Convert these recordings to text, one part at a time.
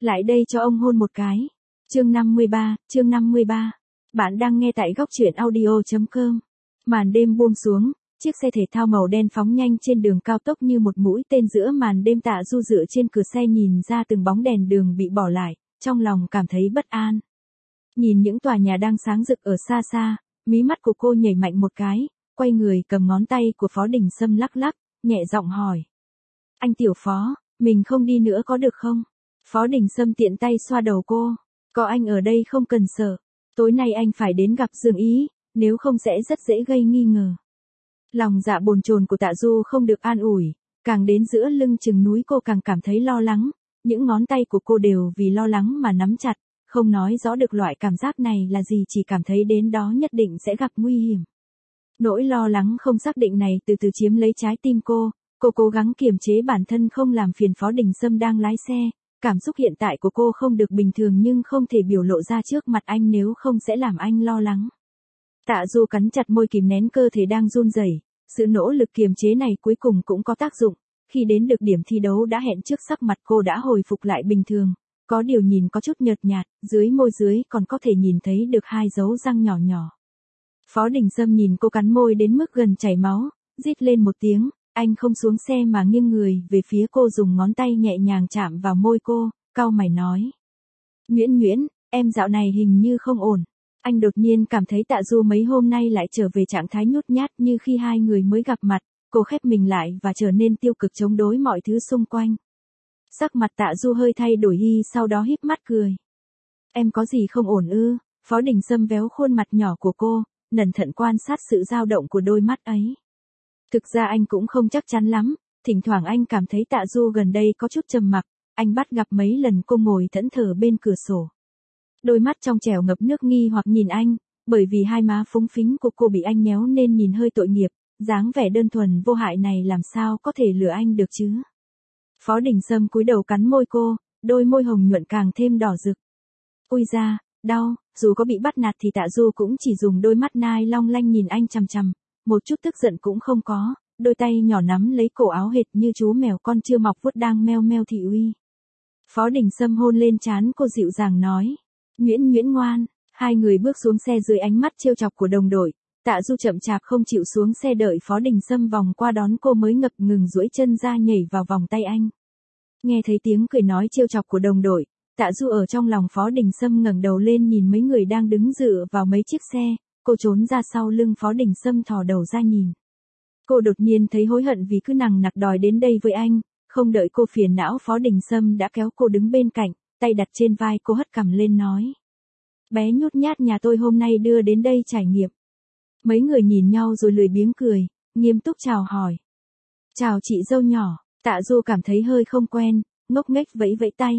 Lại đây cho ông hôn một cái. Chương 53. Bạn đang nghe tại góc truyện audio.com. Màn đêm buông xuống, chiếc xe thể thao màu đen phóng nhanh trên đường cao tốc như một mũi tên giữa màn đêm. Tạ Du dựa trên cửa xe nhìn ra từng bóng đèn đường bị bỏ lại, trong lòng cảm thấy bất an. Nhìn những tòa nhà đang sáng rực ở xa xa, mí mắt của cô nhảy mạnh một cái, quay người cầm ngón tay của Phó Đình Sâm lắc lắc, nhẹ giọng hỏi. Anh Tiểu Phó, mình không đi nữa có được không? Phó Đình Sâm tiện tay xoa đầu cô. Có anh ở đây không cần sợ. Tối nay anh phải đến gặp Dương Ý, nếu không sẽ rất dễ gây nghi ngờ. Lòng dạ bồn chồn của Tạ Du không được an ủi, càng đến giữa lưng chừng núi cô càng cảm thấy lo lắng. Những ngón tay của cô đều vì lo lắng mà nắm chặt, không nói rõ được loại cảm giác này là gì, chỉ cảm thấy đến đó nhất định sẽ gặp nguy hiểm. Nỗi lo lắng không xác định này từ từ chiếm lấy trái tim cô cố gắng kiềm chế bản thân không làm phiền Phó Đình Sâm đang lái xe. Cảm xúc hiện tại của cô không được bình thường nhưng không thể biểu lộ ra trước mặt anh nếu không sẽ làm anh lo lắng. Tạ Du cắn chặt môi kìm nén cơ thể đang run rẩy. Sự nỗ lực kiềm chế này cuối cùng cũng có tác dụng. Khi đến được điểm thi đấu đã hẹn trước, sắc mặt cô đã hồi phục lại bình thường. Có điều nhìn có chút nhợt nhạt, dưới môi dưới còn có thể nhìn thấy được 2 dấu răng nhỏ nhỏ. Phó Đình Sâm nhìn cô cắn môi đến mức gần chảy máu, rít lên một tiếng. Anh không xuống xe mà nghiêng người về phía cô, dùng ngón tay nhẹ nhàng chạm vào môi cô, cau mày nói. Nguyễn, em dạo này hình như không ổn. Anh đột nhiên cảm thấy Tạ Du mấy hôm nay lại trở về trạng thái nhút nhát như khi hai người mới gặp mặt. Cô khép mình lại và trở nên tiêu cực chống đối mọi thứ xung quanh. Sắc mặt Tạ Du hơi thay đổi, sau đó híp mắt cười. Em có gì không ổn ư? Phó Đình Sâm véo khuôn mặt nhỏ của cô, cẩn thận quan sát sự dao động của đôi mắt ấy. Thực ra anh cũng không chắc chắn lắm, thỉnh thoảng anh cảm thấy Tạ Du gần đây có chút trầm mặc, anh bắt gặp mấy lần cô ngồi thẫn thờ bên cửa sổ. Đôi mắt trong trẻo ngập nước nghi hoặc nhìn anh, bởi vì hai má phúng phính của cô bị anh nhéo nên nhìn hơi tội nghiệp, dáng vẻ đơn thuần vô hại này làm sao có thể lừa anh được chứ. Phó Đình Sâm cúi đầu cắn môi cô, đôi môi hồng nhuận càng thêm đỏ rực. Ui da, đau, dù có bị bắt nạt thì Tạ Du cũng chỉ dùng đôi mắt nai long lanh nhìn anh chằm chằm. Một chút tức giận cũng không có, đôi tay nhỏ nắm lấy cổ áo hệt như chú mèo con chưa mọc vuốt đang meo meo thị uy. Phó Đình Sâm hôn lên trán cô dịu dàng nói. Nguyễn ngoan. Hai người bước xuống xe dưới ánh mắt trêu chọc của đồng đội. Tạ Du chậm chạp không chịu xuống xe đợi Phó Đình Sâm vòng qua đón cô mới ngập ngừng duỗi chân ra nhảy vào vòng tay anh. Nghe thấy tiếng cười nói trêu chọc của đồng đội, Tạ Du ở trong lòng Phó Đình Sâm ngẩng đầu lên nhìn mấy người đang đứng dựa vào mấy chiếc xe. Cô trốn ra sau lưng Phó Đình Sâm thò đầu ra nhìn. Cô đột nhiên thấy hối hận vì cứ nằng nặc đòi đến đây với anh, không đợi cô phiền não Phó Đình Sâm đã kéo cô đứng bên cạnh, tay đặt trên vai cô hất cằm lên nói. Bé nhút nhát nhà tôi hôm nay đưa đến đây trải nghiệm. Mấy người nhìn nhau rồi lười biếng cười, nghiêm túc chào hỏi. Chào chị dâu nhỏ, Tạ Du cảm thấy hơi không quen, ngốc nghếch vẫy vẫy tay.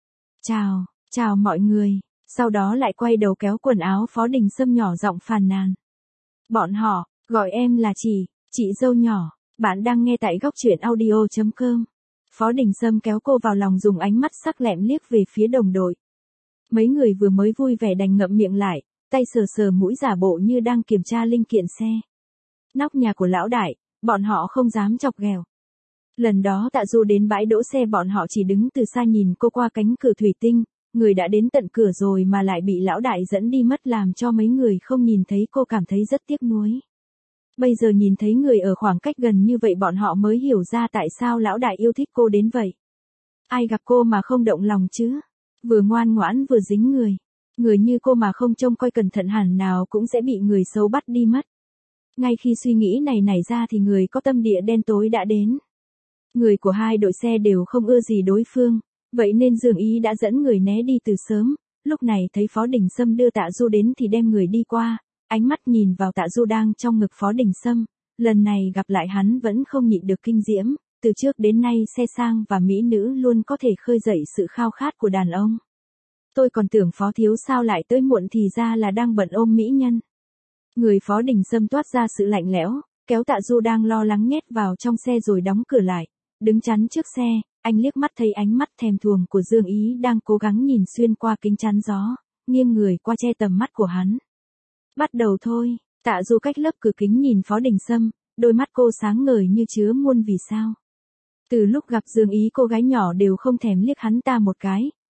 Chào mọi người. Sau đó lại quay đầu kéo quần áo Phó Đình Sâm nhỏ giọng phàn nàn. Bọn họ, gọi em là chị dâu nhỏ, bạn đang nghe tại góc truyện audio.com. Phó Đình Sâm kéo cô vào lòng dùng ánh mắt sắc lẹm liếc về phía đồng đội. Mấy người vừa mới vui vẻ đành ngậm miệng lại, tay sờ sờ mũi giả bộ như đang kiểm tra linh kiện xe. Nóc nhà của lão đại, bọn họ không dám chọc ghẹo. Lần đó Tạ Du đến bãi đỗ xe bọn họ chỉ đứng từ xa nhìn cô qua cánh cửa thủy tinh. Người đã đến tận cửa rồi mà lại bị lão đại dẫn đi mất, làm cho mấy người không nhìn thấy cô cảm thấy rất tiếc nuối. Bây giờ nhìn thấy người ở khoảng cách gần như vậy bọn họ mới hiểu ra tại sao lão đại yêu thích cô đến vậy. Ai gặp cô mà không động lòng chứ? Vừa ngoan ngoãn vừa dính người. Người như cô mà không trông coi cẩn thận hẳn nào cũng sẽ bị người xấu bắt đi mất. Ngay khi suy nghĩ này nảy ra thì người có tâm địa đen tối đã đến. Người của hai đội xe đều không ưa gì đối phương. Vậy nên Dương Ý đã dẫn người né đi từ sớm, lúc này thấy Phó Đình Sâm đưa Tạ Du đến thì đem người đi qua, ánh mắt nhìn vào Tạ Du đang trong ngực Phó Đình Sâm, lần này gặp lại hắn vẫn không nhịn được kinh diễm, từ trước đến nay xe sang và mỹ nữ luôn có thể khơi dậy sự khao khát của đàn ông. Tôi còn tưởng Phó thiếu sao lại tới muộn thì ra là đang bận ôm mỹ nhân. Người Phó Đình Sâm toát ra sự lạnh lẽo, kéo Tạ Du đang lo lắng nhét vào trong xe rồi đóng cửa lại, đứng chắn trước xe. Anh liếc mắt thấy ánh mắt thèm thuồng của Dương Ý đang cố gắng nhìn xuyên qua kính chắn gió, nghiêng người qua che tầm mắt của hắn. Bắt đầu thôi, Tạ Du cách lớp cửa kính nhìn Phó Đình Sâm, đôi mắt cô sáng ngời như chứa muôn vì sao. Từ lúc gặp Dương Ý cô gái nhỏ đều không thèm liếc hắn ta một cái,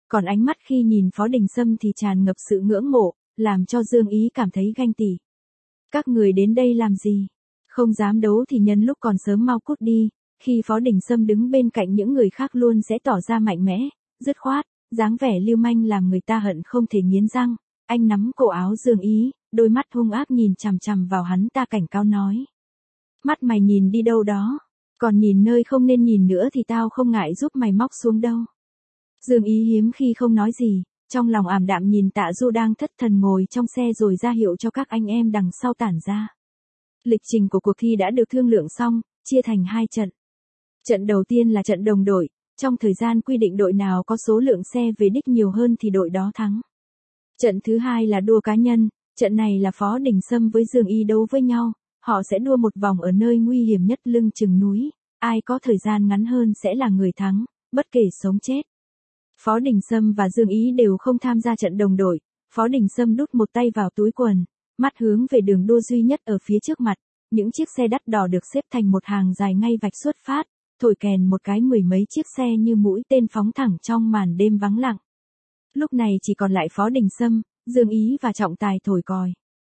còn ánh mắt khi nhìn Phó Đình Sâm thì tràn ngập sự ngưỡng mộ, làm cho Dương Ý cảm thấy ganh tị. Các người đến đây làm gì? Không dám đấu thì nhân lúc còn sớm mau cút đi, khi Phó Đình Sâm đứng bên cạnh những người khác luôn sẽ tỏ ra mạnh mẽ, dứt khoát, dáng vẻ lưu manh làm người ta hận không thể nghiến răng. Anh nắm cổ áo Dương Ý, đôi mắt hung ác nhìn chằm chằm vào hắn ta cảnh cáo nói. Mắt mày nhìn đi đâu đó, còn nhìn nơi không nên nhìn nữa thì tao không ngại giúp mày móc xuống đâu. Dương Ý hiếm khi không nói gì, trong lòng ảm đạm nhìn Tạ Du đang thất thần ngồi trong xe rồi ra hiệu cho các anh em đằng sau tản ra. Lịch trình của cuộc thi đã được thương lượng xong, chia thành 2 trận. Trận đầu tiên là trận đồng đội, trong thời gian quy định đội nào có số lượng xe về đích nhiều hơn thì đội đó thắng. Trận thứ 2 là đua cá nhân, trận này là Phó Đình Sâm với Dương Ý đấu với nhau, họ sẽ đua một vòng ở nơi nguy hiểm nhất lưng chừng núi, ai có thời gian ngắn hơn sẽ là người thắng, bất kể sống chết. Phó Đình Sâm và Dương Ý đều không tham gia trận đồng đội, Phó Đình Sâm đút một tay vào túi quần, mắt hướng về đường đua duy nhất ở phía trước mặt, những chiếc xe đắt đỏ được xếp thành một hàng dài ngay vạch xuất phát, thổi kèn một cái 10 mấy chiếc xe như mũi tên phóng thẳng trong màn đêm vắng lặng. Lúc này chỉ còn lại Phó Đình Sâm, Dương Ý và trọng tài thổi còi.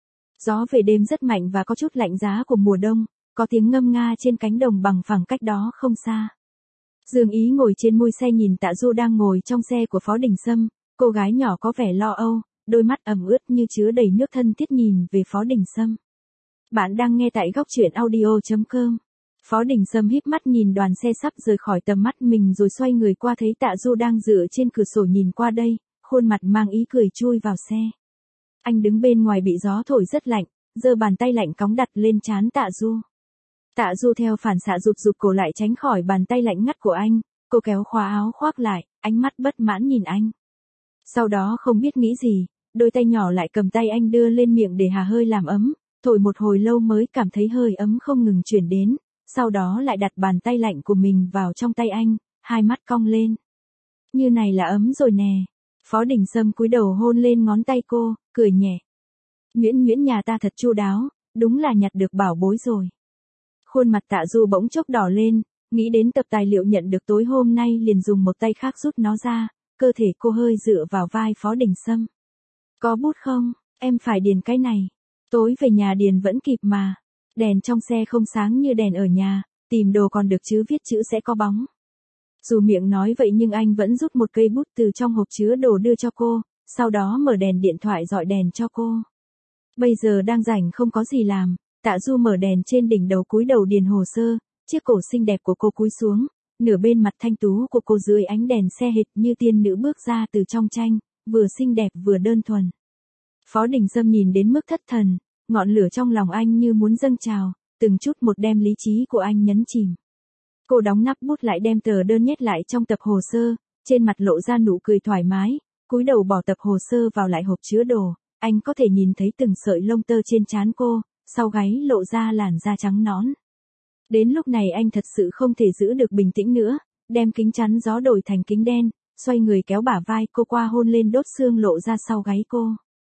Gió về đêm rất mạnh và có chút lạnh giá của mùa đông, có tiếng ngâm nga trên cánh đồng bằng phẳng cách đó không xa. Dương Ý ngồi trên mui xe nhìn Tạ Du đang ngồi trong xe của Phó Đình Sâm, cô gái nhỏ có vẻ lo âu, đôi mắt ẩm ướt như chứa đầy nước thân thiết nhìn về Phó Đình Sâm. Bạn đang nghe tại góc truyện audio.com. Phó Đình Sâm híp mắt nhìn đoàn xe sắp rời khỏi tầm mắt mình rồi xoay người qua thấy Tạ Du đang dựa trên cửa sổ nhìn qua đây, khuôn mặt mang ý cười chui vào xe. Anh đứng bên ngoài bị gió thổi rất lạnh, giơ bàn tay lạnh cóng đặt lên trán Tạ Du. Tạ Du theo phản xạ rụt cổ lại tránh khỏi bàn tay lạnh ngắt của anh, cô kéo khóa áo khoác lại, ánh mắt bất mãn nhìn anh. Sau đó không biết nghĩ gì, đôi tay nhỏ lại cầm tay anh đưa lên miệng để hà hơi làm ấm, thổi một hồi lâu mới cảm thấy hơi ấm không ngừng chuyển đến, sau đó lại đặt bàn tay lạnh của mình vào trong tay anh, hai mắt cong lên. Như này là ấm rồi nè. Phó Đình Sâm cúi đầu hôn lên ngón tay cô, cười nhẹ. Nhuyễn nhà ta thật chu đáo, đúng là nhặt được bảo bối rồi. Khuôn mặt Tạ Du bỗng chốc đỏ lên, nghĩ đến tập tài liệu nhận được tối hôm nay liền dùng một tay khác rút nó ra, cơ thể cô hơi dựa vào vai Phó Đình Sâm. Có bút không, em phải điền cái này. Tối về nhà điền vẫn kịp mà. Đèn trong xe không sáng như đèn ở nhà, tìm đồ còn được chứ viết chữ sẽ có bóng. Dù miệng nói vậy nhưng anh vẫn rút một cây bút từ trong hộp chứa đồ đưa cho cô, sau đó mở đèn điện thoại dọi đèn cho cô. Bây giờ đang rảnh không có gì làm, Tạ Du mở đèn trên đỉnh đầu cúi đầu điền hồ sơ, chiếc cổ xinh đẹp của cô cúi xuống, nửa bên mặt thanh tú của cô dưới ánh đèn xe hệt như tiên nữ bước ra từ trong tranh, vừa xinh đẹp vừa đơn thuần. Phó Đình Sâm nhìn đến mức thất thần, ngọn lửa trong lòng anh như muốn dâng trào, từng chút một đem lý trí của anh nhấn chìm. Cô đóng nắp bút lại đem tờ đơn nhét lại trong tập hồ sơ, trên mặt lộ ra nụ cười thoải mái, cúi đầu bỏ tập hồ sơ vào lại hộp chứa đồ, anh có thể nhìn thấy từng sợi lông tơ trên trán cô, sau gáy lộ ra làn da trắng nõn. Đến lúc này anh thật sự không thể giữ được bình tĩnh nữa, đem kính chắn gió đổi thành kính đen, xoay người kéo bả vai cô qua hôn lên đốt xương lộ ra sau gáy cô.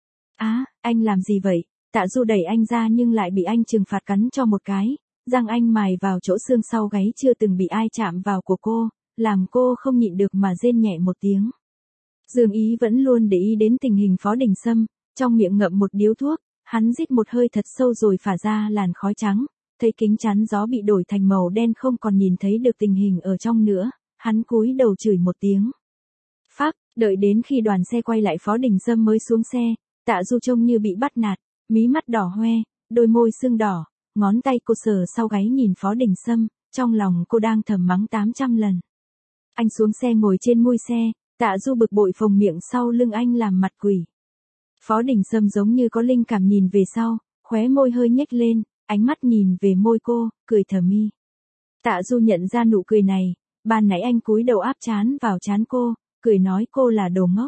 Á, anh làm gì vậy? Tạ Du đẩy anh ra nhưng lại bị anh trừng phạt cắn cho một cái, răng anh mài vào chỗ xương sau gáy chưa từng bị ai chạm vào của cô, làm cô không nhịn được mà rên nhẹ một tiếng. Dương Ý vẫn luôn để ý đến tình hình Phó Đình Sâm, trong miệng ngậm một điếu thuốc, hắn rít một hơi thật sâu rồi phả ra làn khói trắng, thấy kính chắn gió bị đổi thành màu đen không còn nhìn thấy được tình hình ở trong nữa, hắn cúi đầu chửi một tiếng. Phác, đợi đến khi đoàn xe quay lại Phó Đình Sâm mới xuống xe, Tạ Du trông như bị bắt nạt, mí mắt đỏ hoe, đôi môi sưng đỏ, ngón tay cô sờ sau gáy nhìn Phó Đình Sâm, trong lòng cô đang thầm mắng 800 lần. Anh xuống xe ngồi trên mui xe, Tạ Du bực bội phồng miệng sau lưng anh làm mặt quỷ. Phó Đình Sâm giống như có linh cảm nhìn về sau, khóe môi hơi nhếch lên, ánh mắt nhìn về môi cô, cười thầm mi. Tạ Du nhận ra nụ cười này, ban nãy anh cúi đầu áp trán vào trán cô, cười nói cô là đồ ngốc.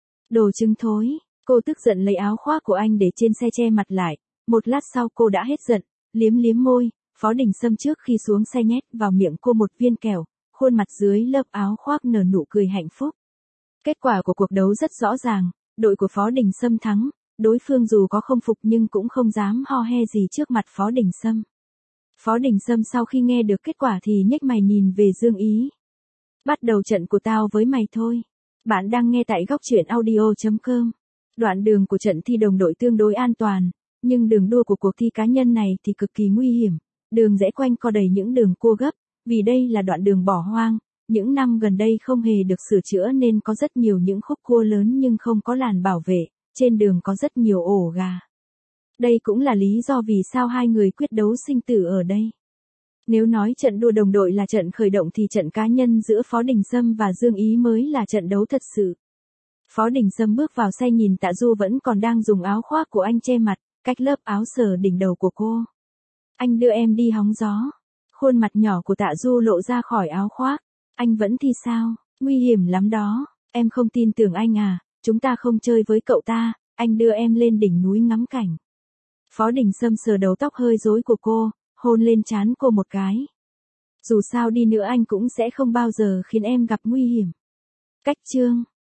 Đồ trứng thối, cô tức giận lấy áo khoác của anh để trên xe che mặt lại, một lát sau cô đã hết giận, liếm môi, Phó Đình Sâm trước khi xuống xe nhét vào miệng cô một viên kẹo, khuôn mặt dưới lớp áo khoác nở nụ cười hạnh phúc. Kết quả của cuộc đấu rất rõ ràng, đội của Phó Đình Sâm thắng, đối phương dù có không phục nhưng cũng không dám ho he gì trước mặt Phó Đình Sâm. Phó Đình Sâm sau khi nghe được kết quả thì nhếch mày nhìn về Dương Ý. Bắt đầu trận của tao với mày thôi. Bạn đang nghe tại góc truyện audio.com. Đoạn đường của trận thi đồng đội tương đối an toàn, nhưng đường đua của cuộc thi cá nhân này thì cực kỳ nguy hiểm. Đường rẽ quanh co đầy những đường cua gấp, vì đây là đoạn đường bỏ hoang. Những năm gần đây không hề được sửa chữa nên có rất nhiều những khúc cua lớn nhưng không có làn bảo vệ, trên đường có rất nhiều ổ gà. Đây cũng là lý do vì sao hai người quyết đấu sinh tử ở đây. Nếu nói trận đua đồng đội là trận khởi động thì trận cá nhân giữa Phó Đình Sâm và Dương Ý mới là trận đấu thật sự. Phó Đình Sâm bước vào xe nhìn Tạ Du vẫn còn đang dùng áo khoác của anh che mặt, cách lớp áo sờ đỉnh đầu của cô. Anh đưa em đi hóng gió. Khuôn mặt nhỏ của Tạ Du lộ ra khỏi áo khoác. Anh vẫn thì sao, nguy hiểm lắm đó, em không tin tưởng anh à, chúng ta không chơi với cậu ta, anh đưa em lên đỉnh núi ngắm cảnh. Phó Đình Sâm sờ đầu tóc hơi rối của cô, hôn lên trán cô một cái. Dù sao đi nữa anh cũng sẽ không bao giờ khiến em gặp nguy hiểm. Cách chương